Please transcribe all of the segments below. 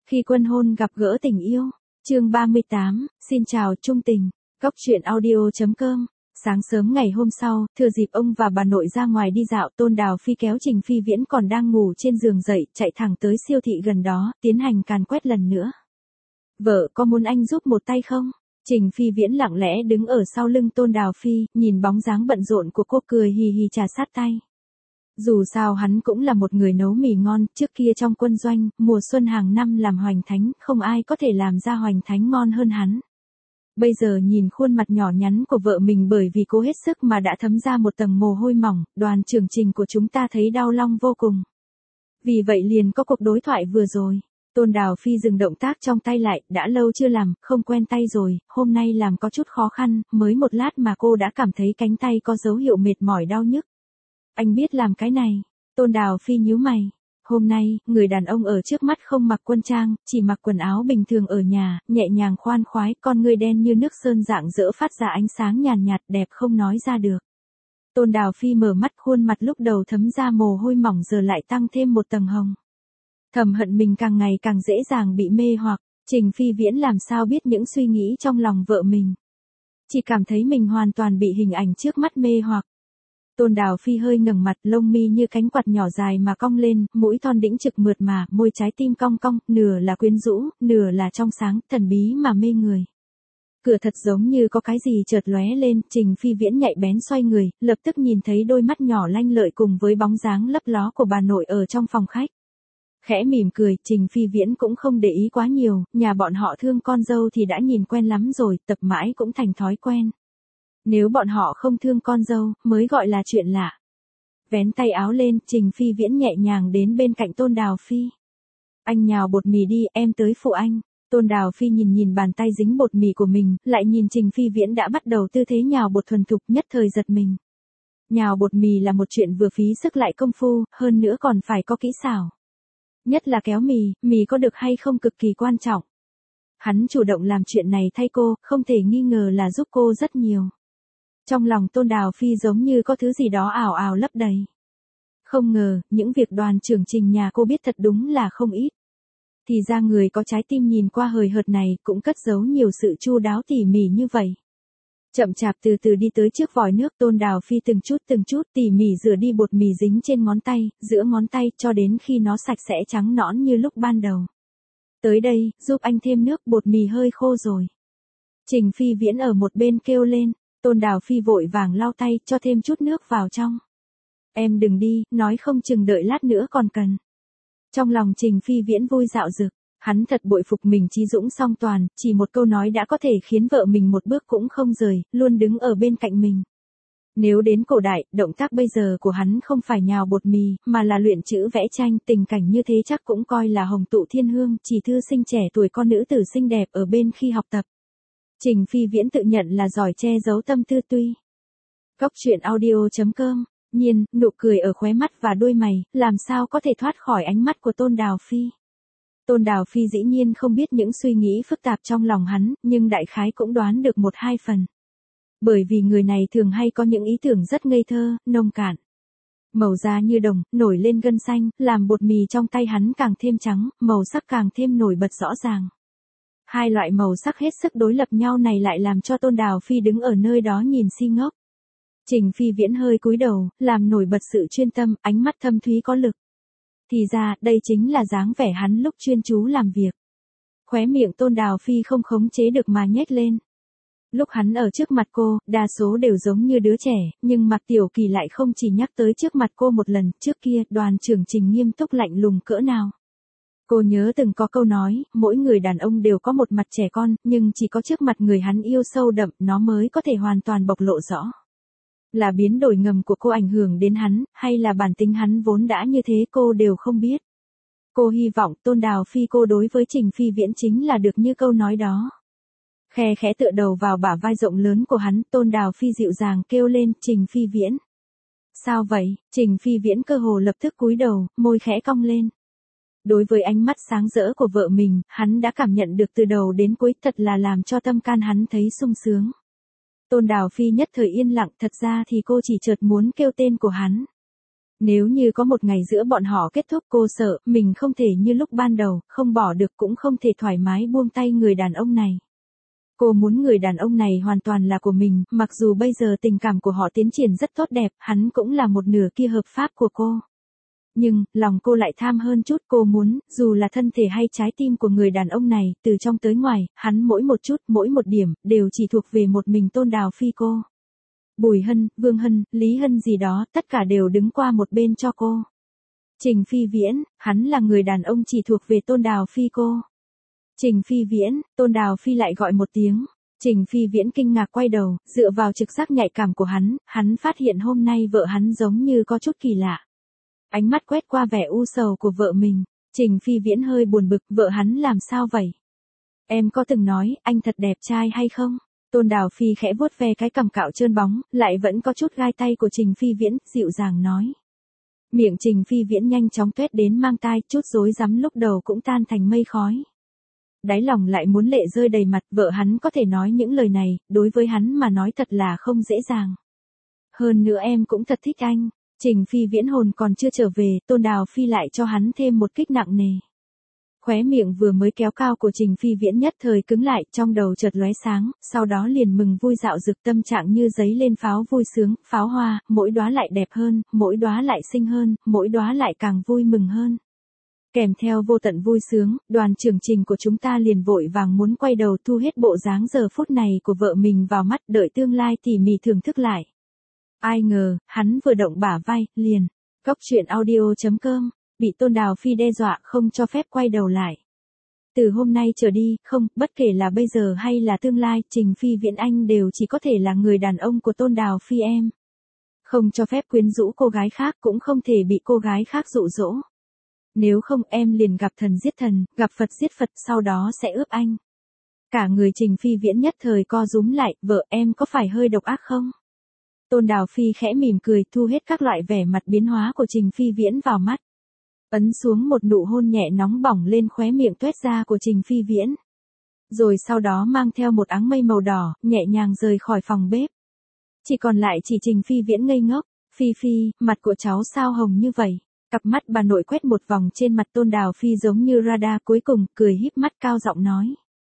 Khi quân hôn gặp gỡ tình yêu, chương 38, xin chào trung tình, Cóc truyện audio.com. Sáng sớm ngày hôm sau, thừa dịp ông và bà nội ra ngoài đi dạo, Tôn Đào Phi kéo Trình Phi Viễn còn đang ngủ trên giường dậy, chạy thẳng tới siêu thị gần đó, tiến hành càn quét lần nữa. Vợ, có muốn anh giúp một tay không? Trình Phi Viễn lặng lẽ đứng ở sau lưng Tôn Đào Phi, nhìn bóng dáng bận rộn của cô cười hì hì trà sát tay. Dù sao hắn cũng là một người nấu mì ngon, trước kia trong quân doanh, mùa xuân hàng năm làm hoành thánh, không ai có thể làm ra hoành thánh ngon hơn hắn. Bây giờ nhìn khuôn mặt nhỏ nhắn của vợ mình bởi vì cố hết sức mà đã thấm ra một tầng mồ hôi mỏng, Đoàn trưởng Trình của chúng ta thấy đau lòng vô cùng. Vì vậy liền có cuộc đối thoại vừa rồi. Tôn Đào Phi dừng động tác trong tay lại, đã lâu chưa làm, không quen tay rồi, hôm nay làm có chút khó khăn, mới một lát mà cô đã cảm thấy cánh tay có dấu hiệu mệt mỏi đau nhức. Anh biết làm cái này. Tôn Đào Phi nhíu mày. Hôm nay, người đàn ông ở trước mắt không mặc quân trang, chỉ mặc quần áo bình thường ở nhà, nhẹ nhàng khoan khoái, con ngươi đen như nước sơn rạng rỡ phát ra ánh sáng nhàn nhạt đẹp không nói ra được. Tôn Đào Phi mở mắt, khuôn mặt lúc đầu thấm ra mồ hôi mỏng giờ lại tăng thêm một tầng hồng. Thầm hận mình càng ngày càng dễ dàng bị mê hoặc, Trình Phi Viễn làm sao biết những suy nghĩ trong lòng vợ mình. Chỉ cảm thấy mình hoàn toàn bị hình ảnh trước mắt mê hoặc. Tôn Đào Phi hơi ngẩng mặt, lông mi như cánh quạt nhỏ dài mà cong lên, mũi thon đĩnh trực mượt mà, môi trái tim cong cong, nửa là quyến rũ, nửa là trong sáng, thần bí mà mê người. Cửa thật giống như có cái gì chợt lóe lên, Trình Phi Viễn nhạy bén xoay người, lập tức nhìn thấy đôi mắt nhỏ lanh lợi cùng với bóng dáng lấp ló của bà nội ở trong phòng khách. Khẽ mỉm cười, Trình Phi Viễn cũng không để ý quá nhiều, nhà bọn họ thương con dâu thì đã nhìn quen lắm rồi, tập mãi cũng thành thói quen. Nếu bọn họ không thương con dâu, mới gọi là chuyện lạ. Vén tay áo lên, Trình Phi Viễn nhẹ nhàng đến bên cạnh Tôn Đào Phi. Anh nhào bột mì đi, em tới phụ anh. Tôn Đào Phi nhìn bàn tay dính bột mì của mình, lại nhìn Trình Phi Viễn đã bắt đầu tư thế nhào bột thuần thục, nhất thời giật mình. Nhào bột mì là một chuyện vừa phí sức lại công phu, hơn nữa còn phải có kỹ xảo. Nhất là kéo mì có được hay không cực kỳ quan trọng. Hắn chủ động làm chuyện này thay cô, không thể nghi ngờ là giúp cô rất nhiều. Trong lòng Tôn Đào Phi giống như có thứ gì đó ào ào lấp đầy. Không ngờ, những việc Đoàn trưởng Trình nhà cô biết thật đúng là không ít. Thì ra người có trái tim nhìn qua hời hợt này cũng cất giấu nhiều sự chu đáo tỉ mỉ như vậy. Chậm chạp từ từ đi tới trước vòi nước, Tôn Đào Phi từng chút tỉ mỉ rửa đi bột mì dính trên ngón tay, giữa ngón tay cho đến khi nó sạch sẽ trắng nõn như lúc ban đầu. Tới đây, giúp anh thêm nước, bột mì hơi khô rồi. Trình Phi Viễn ở một bên kêu lên. Tôn Đào Phi vội vàng lau tay, cho thêm chút nước vào trong. Em đừng đi, nói không chừng đợi lát nữa còn cần. Trong lòng Trình Phi Viễn vui dạo dực, hắn thật bội phục mình trí dũng song toàn, chỉ một câu nói đã có thể khiến vợ mình một bước cũng không rời, luôn đứng ở bên cạnh mình. Nếu đến cổ đại, động tác bây giờ của hắn không phải nhào bột mì, mà là luyện chữ vẽ tranh, tình cảnh như thế chắc cũng coi là hồng tụ thiên hương, chỉ thư sinh trẻ tuổi con nữ tử xinh đẹp ở bên khi học tập. Trình Phi Viễn tự nhận là giỏi che giấu tâm tư tuy. Cóc truyện audio.com, nhiên, nụ cười ở khóe mắt và đôi mày, làm sao có thể thoát khỏi ánh mắt của Tôn Đào Phi. Tôn Đào Phi dĩ nhiên không biết những suy nghĩ phức tạp trong lòng hắn, nhưng đại khái cũng đoán được một hai phần. Bởi vì người này thường hay có những ý tưởng rất ngây thơ, nông cạn. Màu da như đồng, nổi lên gân xanh, làm bột mì trong tay hắn càng thêm trắng, màu sắc càng thêm nổi bật rõ ràng. Hai loại màu sắc hết sức đối lập nhau này lại làm cho Tôn Đào Phi đứng ở nơi đó nhìn si ngốc. Trình Phi Viễn hơi cúi đầu, làm nổi bật sự chuyên tâm, ánh mắt thâm thúy có lực. Thì ra, đây chính là dáng vẻ hắn lúc chuyên chú làm việc. Khóe miệng Tôn Đào Phi không khống chế được mà nhếch lên. Lúc hắn ở trước mặt cô, đa số đều giống như đứa trẻ, nhưng Mạc Tiểu Kỳ lại không chỉ nhắc tới trước mặt cô một lần, trước kia, Đoàn trưởng Trình nghiêm túc lạnh lùng cỡ nào. Cô nhớ từng có câu nói, mỗi người đàn ông đều có một mặt trẻ con, nhưng chỉ có trước mặt người hắn yêu sâu đậm, nó mới có thể hoàn toàn bộc lộ rõ. Là biến đổi ngầm của cô ảnh hưởng đến hắn, hay là bản tính hắn vốn đã như thế cô đều không biết. Cô hy vọng Tôn Đào Phi cô đối với Trình Phi Viễn chính là được như câu nói đó. Khe khẽ tựa đầu vào bả vai rộng lớn của hắn, Tôn Đào Phi dịu dàng kêu lên, Trình Phi Viễn. Sao vậy? Trình Phi Viễn cơ hồ lập tức cúi đầu, môi khẽ cong lên. Đối với ánh mắt sáng rỡ của vợ mình, hắn đã cảm nhận được từ đầu đến cuối, thật là làm cho tâm can hắn thấy sung sướng. Tôn Đào Phi nhất thời yên lặng, thật ra thì cô chỉ chợt muốn kêu tên của hắn. Nếu như có một ngày giữa bọn họ kết thúc, cô sợ mình không thể như lúc ban đầu, không bỏ được cũng không thể thoải mái buông tay người đàn ông này. Cô muốn người đàn ông này hoàn toàn là của mình, mặc dù bây giờ tình cảm của họ tiến triển rất tốt đẹp, hắn cũng là một nửa kia hợp pháp của cô. Nhưng, lòng cô lại tham hơn chút, cô muốn, dù là thân thể hay trái tim của người đàn ông này, từ trong tới ngoài, hắn mỗi một chút, mỗi một điểm, đều chỉ thuộc về một mình Tôn Đào Phi cô. Bùi Hân, Vương Hân, Lý Hân gì đó, tất cả đều đứng qua một bên cho cô. Trình Phi Viễn, hắn là người đàn ông chỉ thuộc về Tôn Đào Phi cô. Trình Phi Viễn, Tôn Đào Phi lại gọi một tiếng. Trình Phi Viễn kinh ngạc quay đầu, dựa vào trực giác nhạy cảm của hắn phát hiện hôm nay vợ hắn giống như có chút kỳ lạ. Ánh mắt quét qua vẻ u sầu của vợ mình, Trình Phi Viễn hơi buồn bực, vợ hắn làm sao vậy? Em có từng nói, anh thật đẹp trai hay không? Tôn Đào Phi khẽ vuốt ve cái cằm cạo trơn bóng, lại vẫn có chút gai tay của Trình Phi Viễn, dịu dàng nói. Miệng Trình Phi Viễn nhanh chóng tuét đến mang tai, chút rối rắm lúc đầu cũng tan thành mây khói. Đáy lòng lại muốn lệ rơi đầy mặt, vợ hắn có thể nói những lời này, đối với hắn mà nói thật là không dễ dàng. Hơn nữa em cũng thật thích anh. Trình Phi Viễn hồn còn chưa trở về, Tôn Đào Phi lại cho hắn thêm một kích nặng nề. Khóe miệng vừa mới kéo cao của Trình Phi Viễn nhất thời cứng lại, trong đầu chợt lóe sáng, sau đó liền mừng vui dạo dực, tâm trạng như giấy lên pháo vui sướng, pháo hoa, mỗi đóa lại đẹp hơn, mỗi đóa lại xinh hơn, mỗi đóa lại càng vui mừng hơn. Kèm theo vô tận vui sướng, đoàn trưởng Trình của chúng ta liền vội vàng muốn quay đầu thu hết bộ dáng giờ phút này của vợ mình vào mắt, đợi tương lai tỉ mỉ thưởng thức lại. Ai ngờ, hắn vừa động bả vai, liền. Cóc truyện audio.com, bị Tôn Đào Phi đe dọa không cho phép quay đầu lại. Từ hôm nay trở đi, không, bất kể là bây giờ hay là tương lai, Trình Phi Viễn anh đều chỉ có thể là người đàn ông của Tôn Đào Phi em. Không cho phép quyến rũ cô gái khác, cũng không thể bị cô gái khác dụ dỗ. Nếu không em liền gặp thần giết thần, gặp Phật giết Phật, sau đó sẽ ướp anh. Cả người Trình Phi Viễn nhất thời co rúm lại, vợ em có phải hơi độc ác không? Tôn Đào Phi khẽ mỉm cười, thu hết các loại vẻ mặt biến hóa của Trình Phi Viễn vào mắt. Ấn xuống một nụ hôn nhẹ nóng bỏng lên khóe miệng tuét ra của Trình Phi Viễn. Rồi sau đó mang theo một áng mây màu đỏ, nhẹ nhàng rời khỏi phòng bếp. Chỉ còn lại chỉ Trình Phi Viễn ngây ngốc. Phi Phi, mặt của cháu sao hồng như vậy? Cặp mắt bà nội quét một vòng trên mặt Tôn Đào Phi giống như radar, cuối cùng cười híp mắt cao giọng nói.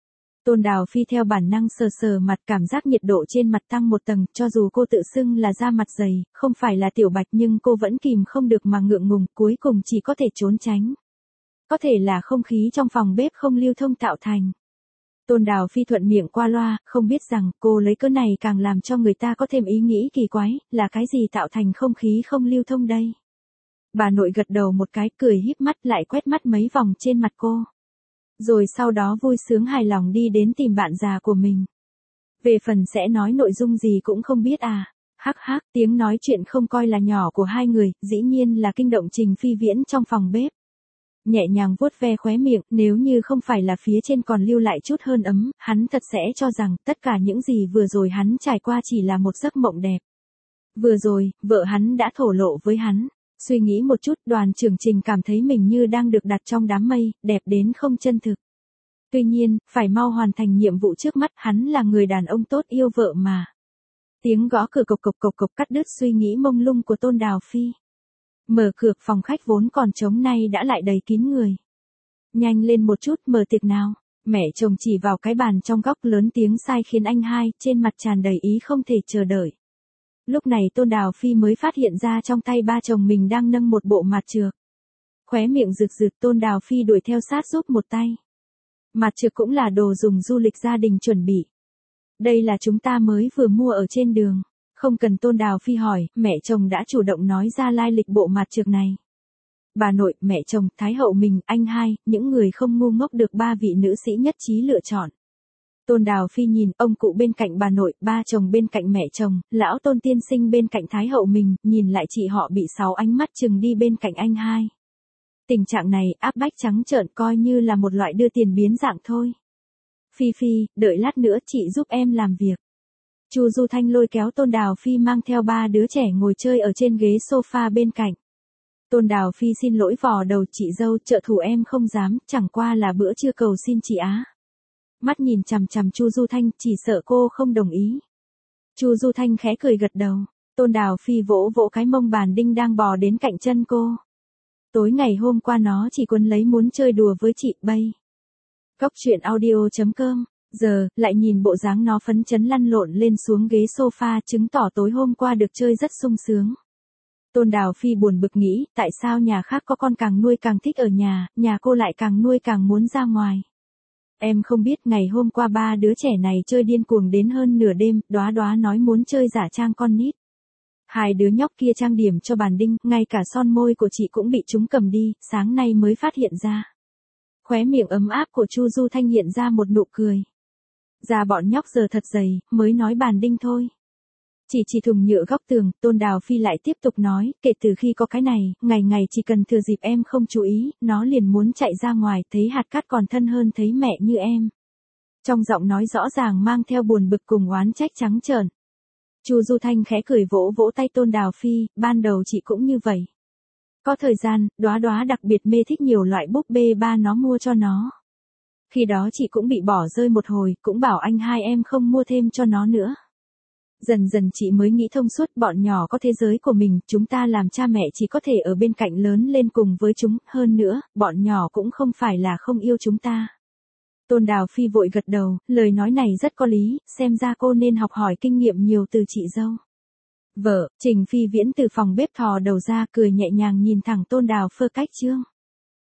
Tôn Đào Phi theo bản năng sờ sờ mặt, cảm giác nhiệt độ trên mặt tăng một tầng, cho dù cô tự xưng là da mặt dày, không phải là tiểu bạch nhưng cô vẫn kìm không được mà ngượng ngùng, cuối cùng chỉ có thể trốn tránh. Có thể là không khí trong phòng bếp không lưu thông tạo thành. Tôn Đào Phi thuận miệng qua loa, không biết rằng cô lấy cớ này càng làm cho người ta có thêm ý nghĩ kỳ quái, là cái gì tạo thành không khí không lưu thông đây? Bà nội gật đầu một cái, cười híp mắt lại quét mắt mấy vòng trên mặt cô. Rồi sau đó vui sướng hài lòng đi đến tìm bạn già của mình. Về phần sẽ nói nội dung gì cũng không biết à. Hắc hắc, tiếng nói chuyện không coi là nhỏ của hai người, dĩ nhiên là kinh động Trình Phi Viễn trong phòng bếp. Nhẹ nhàng vuốt ve khóe miệng, nếu như không phải là phía trên còn lưu lại chút hơn ấm, hắn thật sẽ cho rằng tất cả những gì vừa rồi hắn trải qua chỉ là một giấc mộng đẹp. Vừa rồi, vợ hắn đã thổ lộ với hắn. Suy nghĩ một chút, đoàn trưởng Trình cảm thấy mình như đang được đặt trong đám mây, đẹp đến không chân thực. Tuy nhiên, phải mau hoàn thành nhiệm vụ trước mắt, hắn là người đàn ông tốt yêu vợ mà. Tiếng gõ cửa cộc cộc cộc cộc cắt đứt suy nghĩ mông lung của Tôn Đào Phi. Mở cửa, phòng khách vốn còn trống nay đã lại đầy kín người. Nhanh lên một chút, mở tiệc nào. Mẹ chồng chỉ vào cái bàn trong góc lớn tiếng sai khiến anh hai, trên mặt tràn đầy ý không thể chờ đợi. Lúc này Tôn Đào Phi mới phát hiện ra trong tay ba chồng mình đang nâng một bộ mạt trược. Khóe miệng rực rực, Tôn Đào Phi đuổi theo sát giúp một tay. Mạt trược cũng là đồ dùng du lịch gia đình chuẩn bị. Đây là chúng ta mới vừa mua ở trên đường. Không cần Tôn Đào Phi hỏi, mẹ chồng đã chủ động nói ra lai lịch bộ mạt trược này. Bà nội, mẹ chồng, thái hậu mình, anh hai, những người không ngu ngốc được ba vị nữ sĩ nhất trí lựa chọn. Tôn Đào Phi nhìn, ông cụ bên cạnh bà nội, ba chồng bên cạnh mẹ chồng, lão Tôn tiên sinh bên cạnh thái hậu mình, nhìn lại chị họ bị 6 ánh mắt chừng đi bên cạnh anh hai. Tình trạng này, áp bách trắng trợn, coi như là một loại đưa tiền biến dạng thôi. Phi Phi, đợi lát nữa chị giúp em làm việc. Chu Du Thanh lôi kéo Tôn Đào Phi mang theo 3 đứa trẻ ngồi chơi ở trên ghế sofa bên cạnh. Tôn Đào Phi xin lỗi vò đầu, chị dâu, trợ thủ em không dám, chẳng qua là bữa trưa cầu xin chị á. Mắt nhìn chằm chằm Chu Du Thanh, chỉ sợ cô không đồng ý. Chu Du Thanh khẽ cười gật đầu. Tôn Đào Phi vỗ vỗ cái mông bàn đinh đang bò đến cạnh chân cô. Tối ngày hôm qua nó chỉ quấn lấy muốn chơi đùa với chị Bay. Cóc truyện audio.com. Giờ, lại nhìn bộ dáng nó phấn chấn lăn lộn lên xuống ghế sofa chứng tỏ tối hôm qua được chơi rất sung sướng. Tôn Đào Phi buồn bực nghĩ, tại sao nhà khác có con càng nuôi càng thích ở nhà cô lại càng nuôi càng muốn ra ngoài. Em không biết ngày hôm qua ba đứa trẻ này chơi điên cuồng đến hơn nửa đêm, Đóa Đóa nói muốn chơi giả trang con nít. Hai đứa nhóc kia trang điểm cho bàn đinh, ngay cả son môi của chị cũng bị chúng cầm đi, sáng nay mới phát hiện ra. Khóe miệng ấm áp của Chu Du Thanh hiện ra một nụ cười. Da bọn nhóc giờ thật dày, mới nói bàn đinh thôi. Chỉ thùng nhựa góc tường, Tôn Đào Phi lại tiếp tục nói, kể từ khi có cái này, ngày chỉ cần thừa dịp em không chú ý, nó liền muốn chạy ra ngoài, thấy hạt cát còn thân hơn thấy mẹ như em. Trong giọng nói rõ ràng mang theo buồn bực cùng oán trách trắng trợn. Chu Du Thanh khẽ cười vỗ vỗ tay Tôn Đào Phi, ban đầu chị cũng như vậy. Có thời gian, Đóa Đóa đặc biệt mê thích nhiều loại búp bê ba nó mua cho nó. Khi đó chị cũng bị bỏ rơi một hồi, cũng bảo anh hai em không mua thêm cho nó nữa. Dần dần chị mới nghĩ thông suốt, bọn nhỏ có thế giới của mình, chúng ta làm cha mẹ chỉ có thể ở bên cạnh lớn lên cùng với chúng, hơn nữa, bọn nhỏ cũng không phải là không yêu chúng ta. Tôn Đào Phi vội gật đầu, lời nói này rất có lý, xem ra cô nên học hỏi kinh nghiệm nhiều từ chị dâu. Vợ, Trình Phi Viễn từ phòng bếp thò đầu ra cười nhẹ nhàng nhìn thẳng Tôn Đào Phơ cách chương.